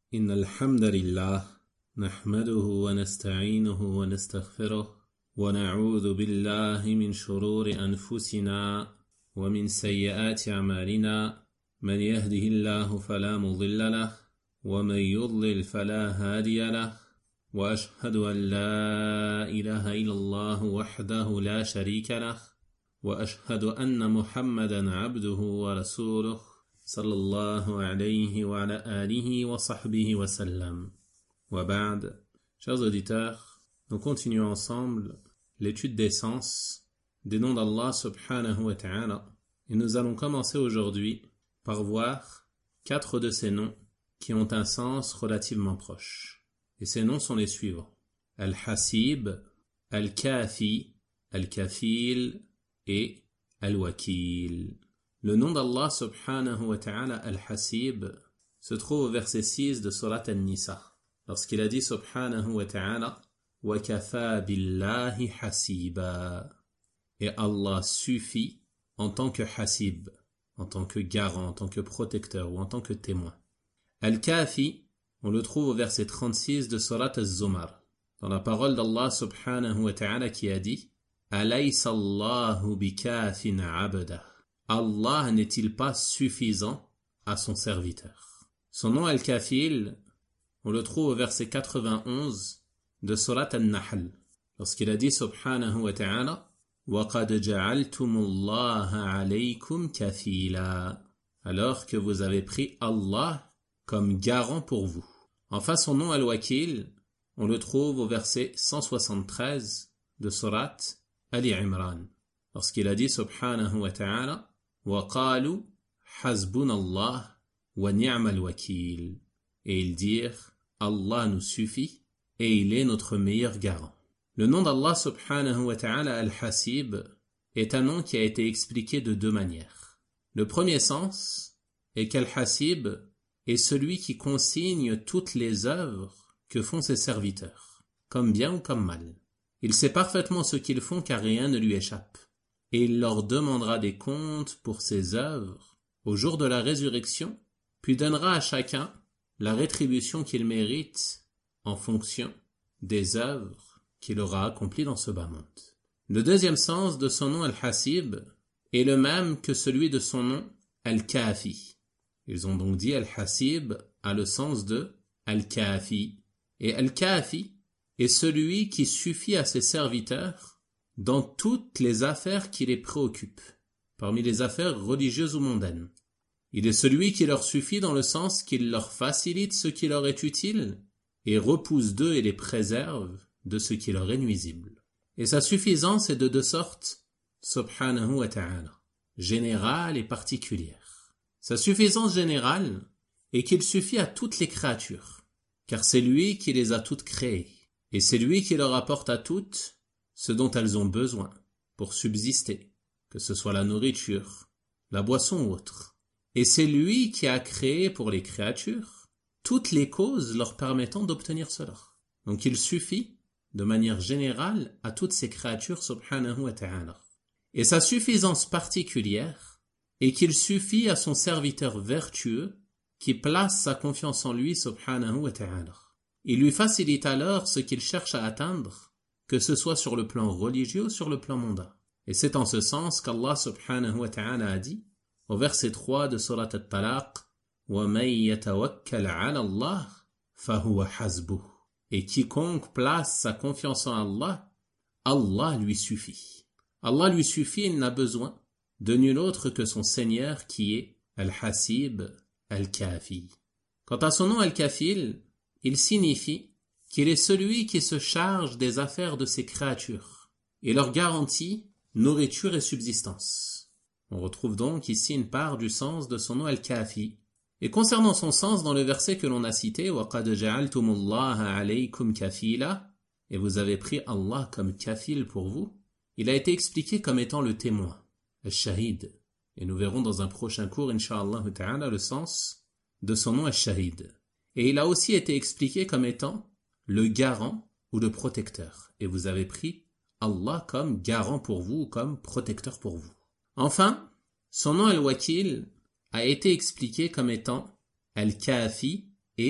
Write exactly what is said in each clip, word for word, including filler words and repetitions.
إن الحمد لله نحمده ونستعينه ونستغفره ونعوذ بالله من شرور أنفسنا ومن سيئات أعمالنا من يهده الله فلا مضل له ومن يضلل فلا هادي له وأشهد أن لا إله إلا الله وحده لا شريك له وأشهد أن محمدا عبده ورسوله صلى الله عليه وعلى آله وصحبه وسلم. Wa ba'd. Chers auditeurs, nous continuons ensemble l'étude des sens des noms d'Allah subhanahu wa ta'ala et nous allons commencer aujourd'hui par voir quatre de ces noms qui ont un sens relativement proche. Et ces noms sont les suivants: Al-Hasib, Al-Kafi, Al-Kafil et Al-Wakil. Le nom d'Allah subhanahu wa ta'ala Al-Hasib se trouve au verset six de Surat An-Nisa, lorsqu'il a dit subhanahu wa ta'ala wa kafa billahi hasiba, et Allah suffit en tant que hasib, en tant que garant, en tant que protecteur ou en tant que témoin. Al-Kafi, on le trouve au verset trente-six de Surat Az-Zumar, dans la parole d'Allah subhanahu wa ta'ala qui a dit alaysa Allahu bikafin abdah. Allah n'est-il pas suffisant à son serviteur? Son nom Al-Kafil, on le trouve au verset quatre-vingt-onze de Surat An-Nahl, lorsqu'il a dit subhanahu wa ta'ala وَقَدْ جَعَلْتُمُ اللَّهَ عَلَيْكُمْ كَفِيلًا, alors que vous avez pris Allah comme garant pour vous. Enfin, son nom Al-Wakil, on le trouve au verset cent soixante-treize de Surat Ali Imran, lorsqu'il a dit subhanahu wa ta'ala وَقَالُوا حَسْبُنَا اللَّهُ وَنِعْمَ الْوَكِيلُ, et ils dirent Allah nous suffit et il est notre meilleur garant. Le nom d'Allah subhanahu wa ta'ala Al-Hasib est un nom qui a été expliqué de deux manières. Le premier sens est qu'Al-Hasib est celui qui consigne toutes les œuvres que font ses serviteurs, comme bien ou comme mal. Il sait parfaitement ce qu'ils font car rien ne lui échappe. Et il leur demandera des comptes pour ses œuvres au jour de la résurrection, puis donnera à chacun la rétribution qu'il mérite en fonction des œuvres qu'il aura accomplies dans ce bas monde. Le deuxième sens de son nom Al-Hasib est le même que celui de son nom Al-Kafi. Ils ont donc dit Al-Hasib a le sens de Al-Kafi. Et Al-Kafi est celui qui suffit à ses serviteurs dans toutes les affaires qui les préoccupent, parmi les affaires religieuses ou mondaines. Il est celui qui leur suffit dans le sens qu'il leur facilite ce qui leur est utile et repousse d'eux et les préserve de ce qui leur est nuisible. Et sa suffisance est de deux sortes, subhanahu wa ta'ala, générale et particulière. Sa suffisance générale est qu'il suffit à toutes les créatures, car c'est lui qui les a toutes créées, et c'est lui qui leur apporte à toutes ce dont elles ont besoin pour subsister, que ce soit la nourriture, la boisson ou autre. Et c'est lui qui a créé pour les créatures toutes les causes leur permettant d'obtenir cela. Donc il suffit, de manière générale, à toutes ces créatures, subhanahu wa ta'ala. Et sa suffisance particulière est qu'il suffit à son serviteur vertueux qui place sa confiance en lui, subhanahu wa ta'ala. Il lui facilite alors ce qu'il cherche à atteindre, que ce soit sur le plan religieux ou sur le plan mondain. Et c'est en ce sens qu'Allah subhanahu wa ta'ala a dit, au verset trois de Surat At-Talaq, وَمَن يَتَوَكَّلْ عَلَى اللَّهِ فَهُوَ حَسْبُهُ, et quiconque place sa confiance en Allah, Allah lui suffit. Allah lui suffit, il n'a besoin de nul autre que son Seigneur qui est Al-Hasib, Al-Kafi. Quant à son nom Al-Kafil, il signifie qu'il est celui qui se charge des affaires de ses créatures et leur garantit nourriture et subsistance. On retrouve donc ici une part du sens de son nom Al-Kafi. Et concernant son sens dans le verset que l'on a cité, وَقَدْ جَعَلْتُمُ اللَّهَ عَلَيْكُمْ كَفِيلًا, et vous avez pris Allah comme kafil pour vous, il a été expliqué comme étant le témoin, Al-Shahid. Et nous verrons dans un prochain cours, incha'Allah ta'ala, le sens de son nom Al-Shahid. Et il a aussi été expliqué comme étant le garant ou le protecteur. Et vous avez pris Allah comme garant pour vous ou comme protecteur pour vous. Enfin, son nom Al-Wakil a été expliqué comme étant Al-Kafi et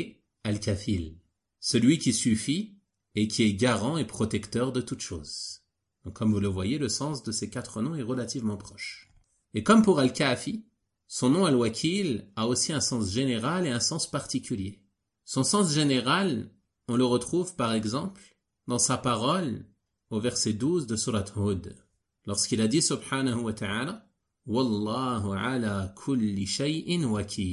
al-kafil, celui qui suffit et qui est garant et protecteur de toutes choses. Donc comme vous le voyez, le sens de ces quatre noms est relativement proche. Et comme pour al-kafi, son nom al-wakil a aussi un sens général et un sens particulier. Son sens général, on le retrouve par exemple dans sa parole au verset douze de Surat Hud, lorsqu'il a dit subhanahu wa ta'ala « Wallahu ala kulli shay'in wakil »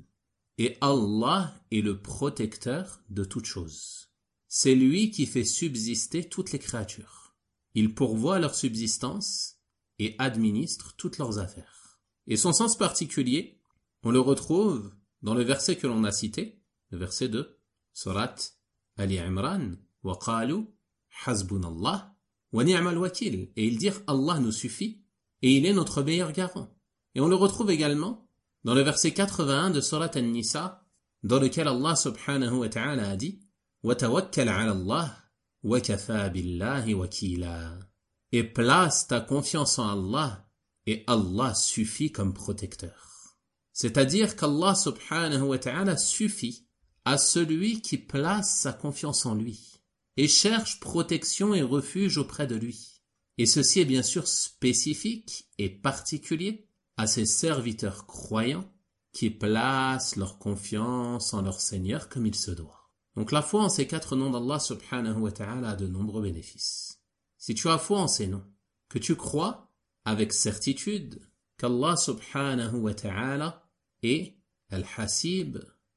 et Allah est le protecteur de toutes choses. C'est lui qui fait subsister toutes les créatures. Il pourvoit leur subsistance et administre toutes leurs affaires. Et son sens particulier, on le retrouve dans le verset que l'on a cité, le verset deux, Surat Ali Imran, wa qalu hasbunallah wa ni'mal wakil, et ils dirent Allah nous suffit et il est notre meilleur garant. Et on le retrouve également dans le verset quatre-vingt-un de Surat An-Nisa, dans lequel Allah subhanahu wa ta'ala a dit wa tawakkal 'ala Allah wa kafa billahi wakila, et place ta confiance en Allah et Allah suffit comme protecteur. C'est-à-dire qu'Allah subhanahu wa ta'ala suffit à celui qui place sa confiance en lui et cherche protection et refuge auprès de lui. Et ceci est bien sûr spécifique et particulier à ces serviteurs croyants qui placent leur confiance en leur Seigneur comme il se doit. Donc la foi en ces quatre noms d'Allah subhanahu wa ta'ala a de nombreux bénéfices. Si tu as foi en ces noms, que tu crois avec certitude qu'Allah subhanahu wa ta'ala est Al-Hasib,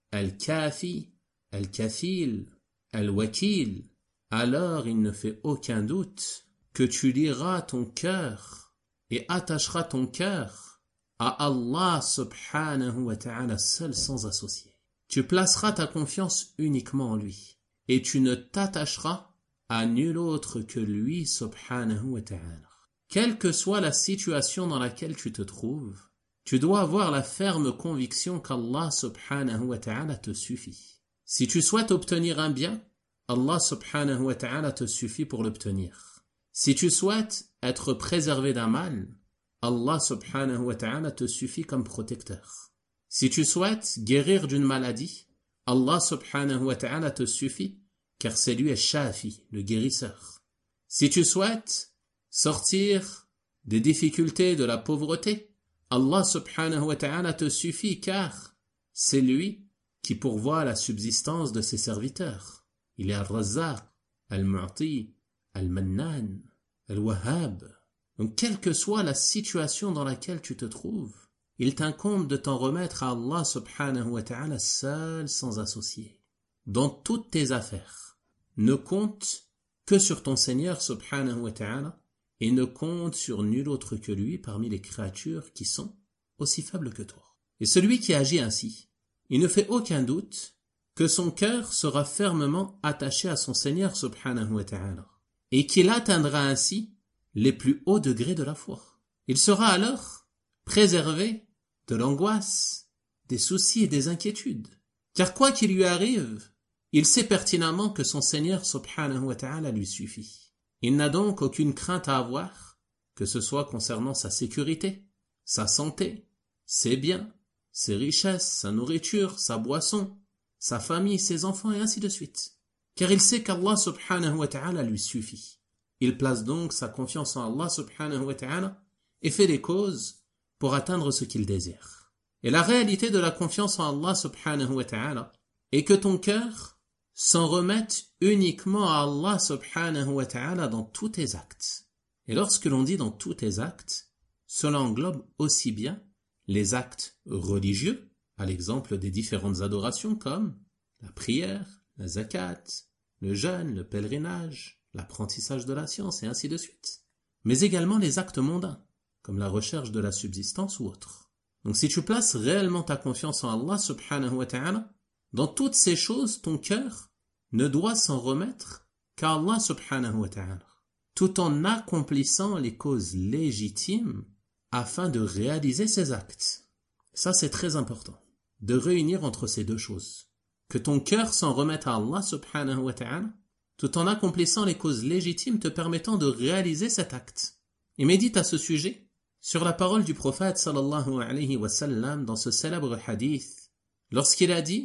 Al-Kafi, Al-Kafil, Al-Wakil, alors il ne fait aucun doute que tu liras ton cœur et attacheras ton cœur à Allah subhanahu wa ta'ala seul sans associé. Tu placeras ta confiance uniquement en lui et tu ne t'attacheras à nul autre que lui subhanahu wa ta'ala. Quelle que soit la situation dans laquelle tu te trouves, tu dois avoir la ferme conviction qu'Allah subhanahu wa ta'ala te suffit. Si tu souhaites obtenir un bien, Allah subhanahu wa ta'ala te suffit pour l'obtenir. Si tu souhaites être préservé d'un mal, Allah subhanahu wa ta'ala te suffit comme protecteur. Si tu souhaites guérir d'une maladie, Allah subhanahu wa ta'ala te suffit, car c'est lui Al-Shafi, le guérisseur. Si tu souhaites sortir des difficultés de la pauvreté, Allah subhanahu wa ta'ala te suffit, car c'est lui qui pourvoit la subsistance de ses serviteurs. Il est Al-Razzaq, Al-Mu'ti, Al-Mannan, Al-Wahhab. Donc quelle que soit la situation dans laquelle tu te trouves, il t'incombe de t'en remettre à Allah subhanahu wa ta'ala seul sans associé. Dans toutes tes affaires, ne compte que sur ton Seigneur subhanahu wa ta'ala et ne compte sur nul autre que lui parmi les créatures qui sont aussi faibles que toi. Et celui qui agit ainsi, il ne fait aucun doute que son cœur sera fermement attaché à son Seigneur subhanahu wa ta'ala et qu'il atteindra ainsi les plus hauts degrés de la foi. Il sera alors préservé de l'angoisse, des soucis et des inquiétudes. Car quoi qu'il lui arrive, il sait pertinemment que son Seigneur subhanahu wa ta'ala lui suffit. Il n'a donc aucune crainte à avoir, que ce soit concernant sa sécurité, sa santé, ses biens, ses richesses, sa nourriture, sa boisson, sa famille, ses enfants et ainsi de suite. Car il sait qu'Allah subhanahu wa ta'ala lui suffit. Il place donc sa confiance en Allah subhanahu wa ta'ala et fait les causes pour atteindre ce qu'il désire. Et la réalité de la confiance en Allah subhanahu wa ta'ala est que ton cœur s'en remette uniquement à Allah subhanahu wa ta'ala dans tous tes actes. Et lorsque l'on dit dans tous tes actes, cela englobe aussi bien les actes religieux, à l'exemple des différentes adorations comme la prière, la zakat, le jeûne, le pèlerinage, l'apprentissage de la science et ainsi de suite, mais également les actes mondains, comme la recherche de la subsistance ou autre. Donc si tu places réellement ta confiance en Allah subhanahu wa ta'ala, dans toutes ces choses, ton cœur ne doit s'en remettre qu'à Allah subhanahu wa ta'ala, tout en accomplissant les causes légitimes afin de réaliser ces actes. Ça c'est très important, de réunir entre ces deux choses. Que ton cœur s'en remette à Allah subhanahu wa ta'ala, tout en accomplissant les causes légitimes te permettant de réaliser cet acte. Et médite à ce sujet sur la parole du prophète sallallahu alayhi wa sallam dans ce célèbre hadith, lorsqu'il a dit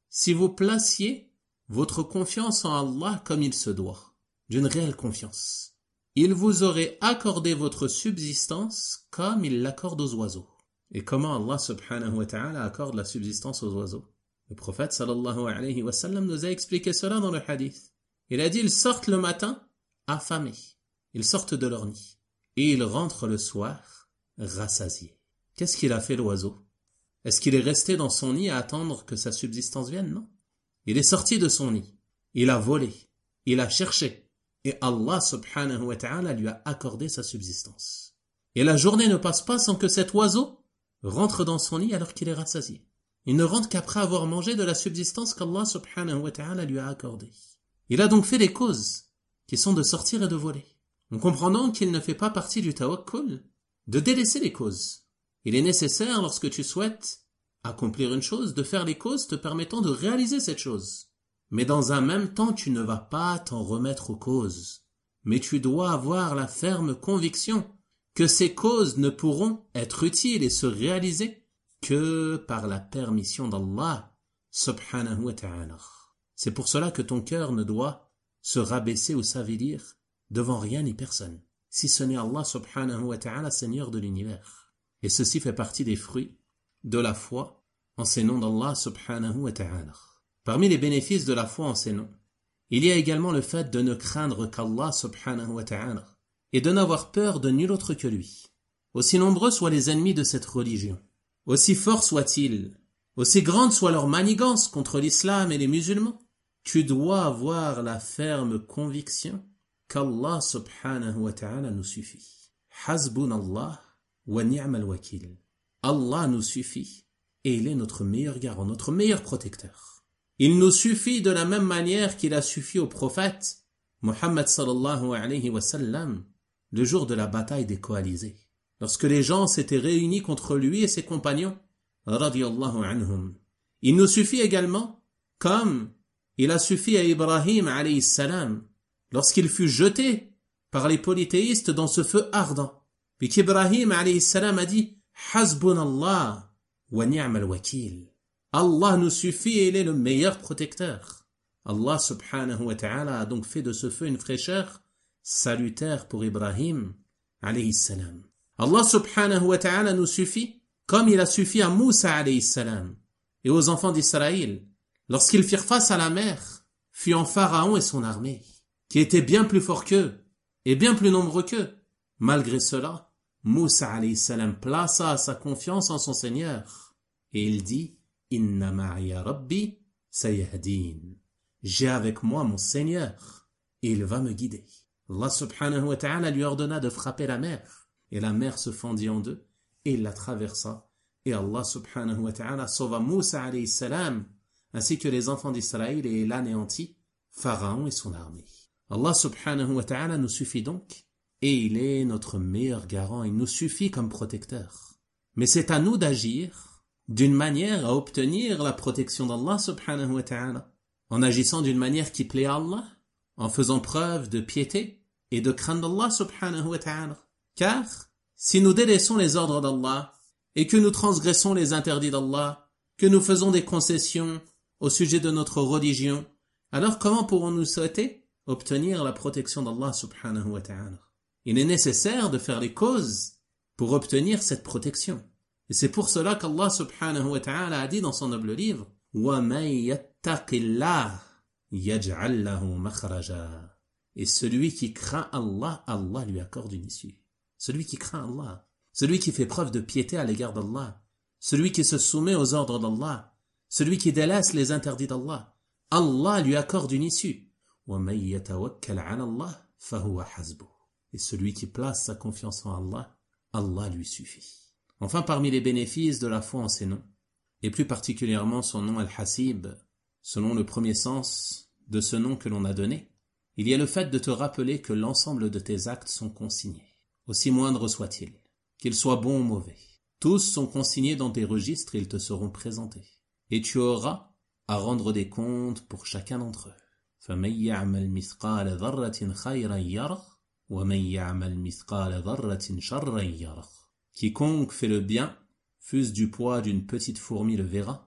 si vous placiez votre confiance en Allah comme il se doit, d'une réelle confiance. Il vous aurait accordé votre subsistance comme il l'accorde aux oiseaux. Et comment Allah subhanahu wa ta'ala accorde la subsistance aux oiseaux? Le prophète sallallahu alayhi wa sallam nous a expliqué cela dans le hadith. Il a dit, ils sortent le matin affamés. Ils sortent de leur nid. Et ils rentrent le soir rassasiés. Qu'est-ce qu'il a fait l'oiseau? Est-ce qu'il est resté dans son nid à attendre que sa subsistance vienne? Non. Il est sorti de son nid. Il a volé. Il a cherché. Et Allah subhanahu wa ta'ala lui a accordé sa subsistance. Et la journée ne passe pas sans que cet oiseau rentre dans son nid alors qu'il est rassasié. Il ne rentre qu'après avoir mangé de la subsistance qu'Allah subhanahu wa ta'ala lui a accordée. Il a donc fait des causes qui sont de sortir et de voler. On comprend donc qu'il ne fait pas partie du tawakkul de délaisser les causes. Il est nécessaire, lorsque tu souhaites accomplir une chose, de faire les causes te permettant de réaliser cette chose. Mais dans un même temps, tu ne vas pas t'en remettre aux causes. Mais tu dois avoir la ferme conviction que ces causes ne pourront être utiles et se réaliser que par la permission d'Allah subhanahu wa ta'ala. C'est pour cela que ton cœur ne doit se rabaisser ou s'avilir devant rien ni personne, si ce n'est Allah subhanahu wa ta'ala, Seigneur de l'univers. Et ceci fait partie des fruits de la foi en ces noms d'Allah subhanahu wa ta'ala. Parmi les bénéfices de la foi en ces noms, il y a également le fait de ne craindre qu'Allah subhanahu wa ta'ala et de n'avoir peur de nul autre que lui. Aussi nombreux soient les ennemis de cette religion, aussi forts soient-ils, aussi grande soit leur manigance contre l'islam et les musulmans, tu dois avoir la ferme conviction qu'Allah subhanahu wa ta'ala nous suffit. Hasbunallah wa ni'mal wakil. Allah nous suffit et il est notre meilleur garant, notre meilleur protecteur. Il nous suffit de la même manière qu'il a suffi au prophète Muhammad sallallahu alayhi wa sallam le jour de la bataille des coalisés, lorsque les gens s'étaient réunis contre lui et ses compagnons radiyallahu anhum. Il nous suffit également comme il a suffi à Ibrahim alayhi salam lorsqu'il fut jeté par les polythéistes dans ce feu ardent, puis qu'Ibrahim alayhi salam a dit Hasbunallah wa ni'mal wakil. Allah nous suffit et il est le meilleur protecteur. Allah subhanahu wa ta'ala a donc fait de ce feu une fraîcheur salutaire pour Ibrahim alayhi salam. Allah subhanahu wa ta'ala nous suffit comme il a suffi à Moussa alayhi salam et aux enfants d'Israël lorsqu'ils firent face à la mer, fuyant Pharaon et son armée, qui étaient bien plus forts qu'eux et bien plus nombreux qu'eux. Malgré cela, Moussa alayhi salam plaça sa confiance en son Seigneur et il dit Inna ma'iya rabbi sayahdin. J'ai avec moi mon Seigneur et il va me guider. Allah subhanahu wa ta'ala lui ordonna de frapper la mer et la mer se fendit en deux et il la traversa et Allah subhanahu wa ta'ala sauva Moussa alayhi salam ainsi que les enfants d'Israël et l'anéantit Pharaon et son armée. Allah subhanahu wa ta'ala nous suffit donc et il est notre meilleur garant, il nous suffit comme protecteur. Mais c'est à nous d'agir d'une manière à obtenir la protection d'Allah subhanahu wa ta'ala, en agissant d'une manière qui plaît à Allah, en faisant preuve de piété et de crainte d'Allah subhanahu wa ta'ala. Car si nous délaissons les ordres d'Allah et que nous transgressons les interdits d'Allah, que nous faisons des concessions au sujet de notre religion, alors comment pourrons-nous souhaiter obtenir la protection d'Allah subhanahu wa ta'ala? Il est nécessaire de faire les causes pour obtenir cette protection. Et c'est pour cela qu'Allah subhanahu wa ta'ala a dit dans son noble livre وَمَن يَتَّقِ اللَّهَ يَجْعَلْ لَهُ مَخْرَجًا. Et celui qui craint Allah, Allah lui accorde une issue. Celui qui craint Allah, celui qui fait preuve de piété à l'égard d'Allah, celui qui se soumet aux ordres d'Allah, celui qui délaisse les interdits d'Allah, Allah lui accorde une issue. وَمَن يَتَوَكَّلْ عَلَى اللَّهِ فَهُوَ حَسْبُهُ. Et celui qui place sa confiance en Allah, Allah lui suffit. Enfin, parmi les bénéfices de la foi en ces noms, et plus particulièrement son nom Al-Hasib, selon le premier sens de ce nom que l'on a donné, il y a le fait de te rappeler que l'ensemble de tes actes sont consignés, aussi moindres soient-ils, qu'ils soient bons ou mauvais. Tous sont consignés dans tes registres et ils te seront présentés. Et tu auras à rendre des comptes pour chacun d'entre eux. فَمَن يَعْمَلْ مِثْقَالَ ذَرَّةٍ خَيْرًا يَرَهُ وَمَن يَعْمَلْ مِثْقَالَ ذَرَّةٍ شَرًّا يَرَهُ. Quiconque fait le bien, fût-ce du poids d'une petite fourmi le verra,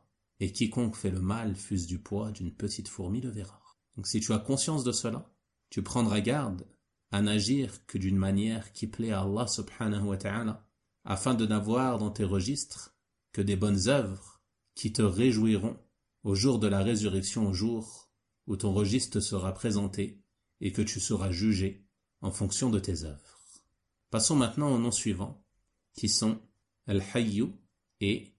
et quiconque fait le mal fût-ce du poids d'une petite fourmi le verra. Donc si tu as conscience de cela, tu prendras garde à n'agir que d'une manière qui plaît à Allah subhanahu wa ta'ala, afin de n'avoir dans tes registres que des bonnes œuvres qui te réjouiront au jour de la résurrection, au jour où ton registre sera présenté et que tu seras jugé en fonction de tes œuvres. Passons maintenant aux noms suivants, qui sont Al-Hayyu et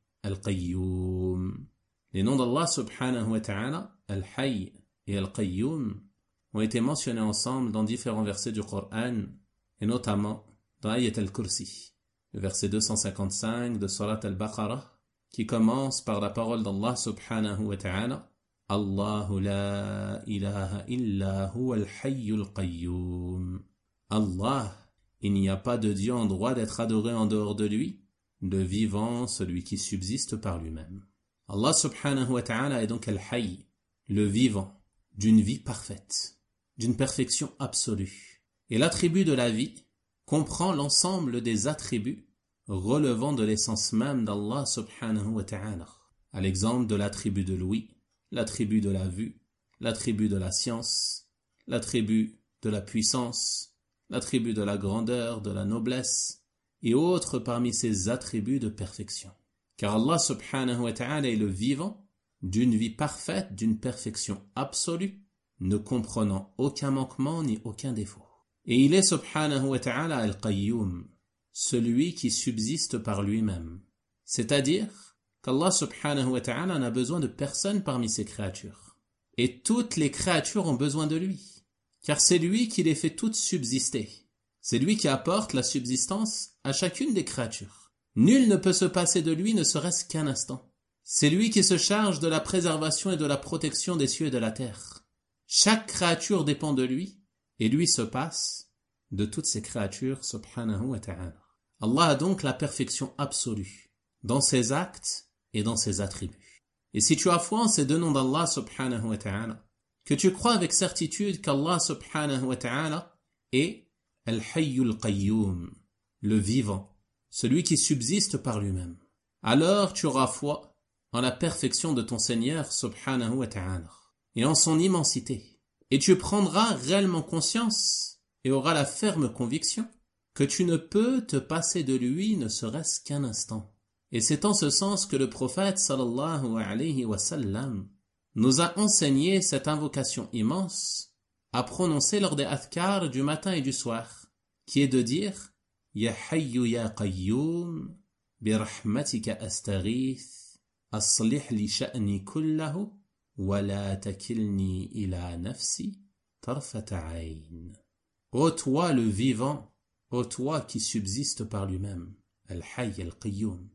Al-Qayyum. Les noms d'Allah subhanahu wa ta'ala, Al-Hayy et Al-Qayyum, ont été mentionnés ensemble dans différents versets du Coran, et notamment dans Ayat al-Kursi, le verset deux cent cinquante-cinq de Surat al-Baqarah, qui commence par la parole d'Allah subhanahu wa ta'ala, Allahu la ilaha illa huwa al-hayyul qayyum. Allah, il n'y a pas de Dieu en droit d'être adoré en dehors de lui, le vivant, celui qui subsiste par lui-même. Allah subhanahu wa ta'ala est donc al-hayy, le vivant, d'une vie parfaite, d'une perfection absolue. Et l'attribut de la vie comprend l'ensemble des attributs relevant de l'essence même d'Allah subhanahu wa ta'ala, à l'exemple de l'attribut de l'ouïe, l'attribut de la vue, l'attribut de la science, l'attribut de la puissance, l'attribut de la grandeur, de la noblesse, et autres parmi ces attributs de perfection. Car Allah subhanahu wa ta'ala est le vivant d'une vie parfaite, d'une perfection absolue, ne comprenant aucun manquement ni aucun défaut. Et il est subhanahu wa ta'ala al-Qayyum, celui qui subsiste par lui-même. C'est-à-dire qu'Allah subhanahu wa ta'ala n'a besoin de personne parmi ses créatures. Et toutes les créatures ont besoin de lui, car c'est lui qui les fait toutes subsister. C'est lui qui apporte la subsistance à chacune des créatures. Nul ne peut se passer de lui ne serait-ce qu'un instant. C'est lui qui se charge de la préservation et de la protection des cieux et de la terre. Chaque créature dépend de lui, et lui se passe de toutes ces créatures, subhanahu wa ta'ala. Allah a donc la perfection absolue, dans ses actes et dans ses attributs. Et si tu as foi en ces deux noms d'Allah, subhanahu wa ta'ala, que tu crois avec certitude qu'Allah, subhanahu wa ta'ala, est Al-Hayyul Qayyum, le vivant, celui qui subsiste par lui-même, alors tu auras foi en la perfection de ton Seigneur, subhanahu wa ta'ala, et en son immensité. Et tu prendras réellement conscience et auras la ferme conviction que tu ne peux te passer de lui ne serait-ce qu'un instant. Et c'est en ce sens que le prophète sallallahu alayhi wa sallam nous a enseigné cette invocation immense à prononcer lors des adhkar du matin et du soir, qui est de dire Ya Hayyu Ya Qayyum bi rahmatika astaghith aslih li sha'ni kullahu wa la takilni ila nafsi tarfata ayn. Ô toi le vivant, ô toi qui subsiste par lui-même, Al-Hayy Al-Qayyum,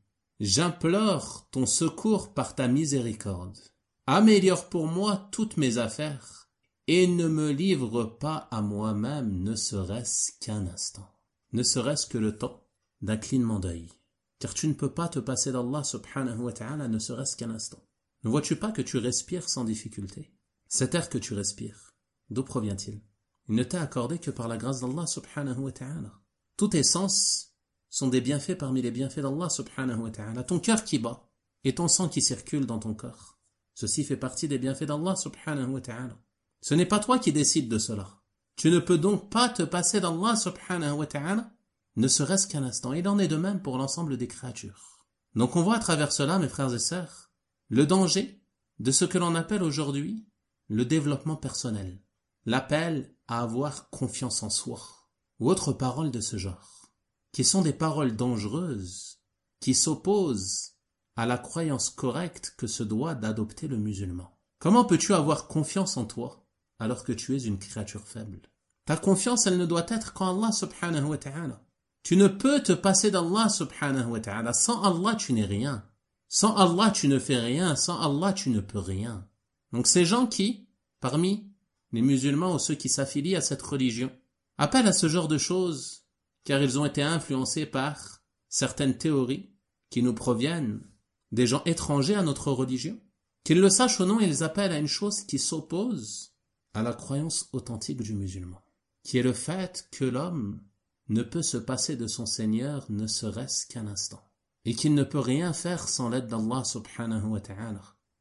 j'implore ton secours par ta miséricorde. Améliore pour moi toutes mes affaires et ne me livre pas à moi-même ne serait-ce qu'un instant, ne serait-ce que le temps d'un clignement d'œil. Car tu ne peux pas te passer d'Allah subhanahu wa ta'ala ne serait-ce qu'un instant. Ne vois-tu pas que tu respires sans difficulté? Cet air que tu respires, d'où provient-il? Il ne t'est accordé que par la grâce d'Allah subhanahu wa ta'ala. Tous tes sens sont des bienfaits parmi les bienfaits d'Allah subhanahu wa ta'ala. Ton cœur qui bat et ton sang qui circule dans ton corps, ceci fait partie des bienfaits d'Allah subhanahu wa ta'ala. Ce n'est pas toi qui décides de cela. Tu ne peux donc pas te passer d'Allah subhanahu wa ta'ala, ne serait-ce qu'un instant. Il en est de même pour l'ensemble des créatures. Donc on voit à travers cela, mes frères et sœurs, le danger de ce que l'on appelle aujourd'hui le développement personnel, l'appel à avoir confiance en soi, ou autres paroles de ce genre, qui sont des paroles dangereuses, qui s'opposent à la croyance correcte que se doit d'adopter le musulman. Comment peux-tu avoir confiance en toi alors que tu es une créature faible? Ta confiance, elle ne doit être qu'en Allah subhanahu wa ta'ala. Tu ne peux te passer d'Allah subhanahu wa ta'ala. Sans Allah, tu n'es rien. Sans Allah, tu ne fais rien. Sans Allah, tu ne peux rien. Donc ces gens qui, parmi les musulmans ou ceux qui s'affilient à cette religion, appellent à ce genre de choses car ils ont été influencés par certaines théories qui nous proviennent des gens étrangers à notre religion. Qu'ils le sachent ou non, ils appellent à une chose qui s'oppose à la croyance authentique du musulman, qui est le fait que l'homme ne peut se passer de son Seigneur ne serait-ce qu'un instant, et qu'il ne peut rien faire sans l'aide d'Allah subhanahu wa ta'ala.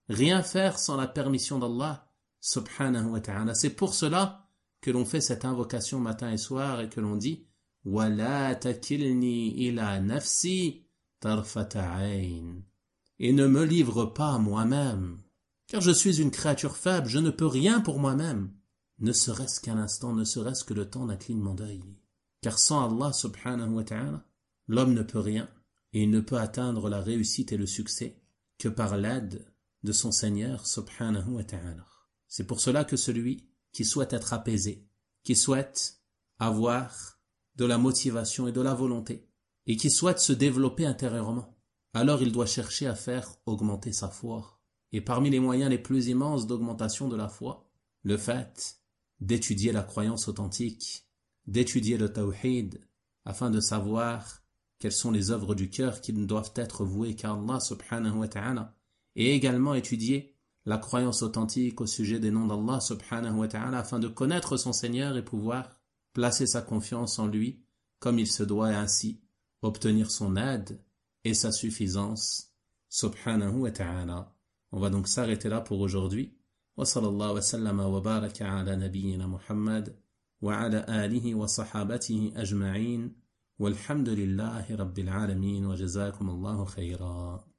Rien faire sans la permission d'Allah subhanahu wa ta'ala. C'est pour cela que l'on fait cette invocation matin et soir et que l'on dit « Wala takilni ila nafsi tarfata ayn » et ne me livre pas à moi-même, car je suis une créature faible, je ne peux rien pour moi-même, ne serait-ce qu'un instant, ne serait-ce que le temps d'un clignement d'œil. Car sans Allah subhanahu wa ta'ala, l'homme ne peut rien et il ne peut atteindre la réussite et le succès que par l'aide de son Seigneur subhanahu wa ta'ala. C'est pour cela que celui qui souhaite être apaisé, qui souhaite avoir de la motivation et de la volonté, et qui souhaite se développer intérieurement, alors il doit chercher à faire augmenter sa foi. Et parmi les moyens les plus immenses d'augmentation de la foi, le fait d'étudier la croyance authentique, d'étudier le tawhid, afin de savoir quelles sont les œuvres du cœur qui ne doivent être vouées qu'à Allah subhanahu wa ta'ala, et également étudier la croyance authentique au sujet des noms d'Allah subhanahu wa ta'ala afin de connaître son Seigneur et pouvoir placer sa confiance en lui comme il se doit et ainsi obtenir son aide et sa suffisance subhanahu wa ta'ala. On va donc s'arrêter là pour aujourd'hui. Wa sallallahu wa sallama wa baraka ala nabiyyina Muhammad wa ala alihi wa sahabatihi ajma'in walhamdulillahi rabbil alamin wa jazakum Allahu khayra.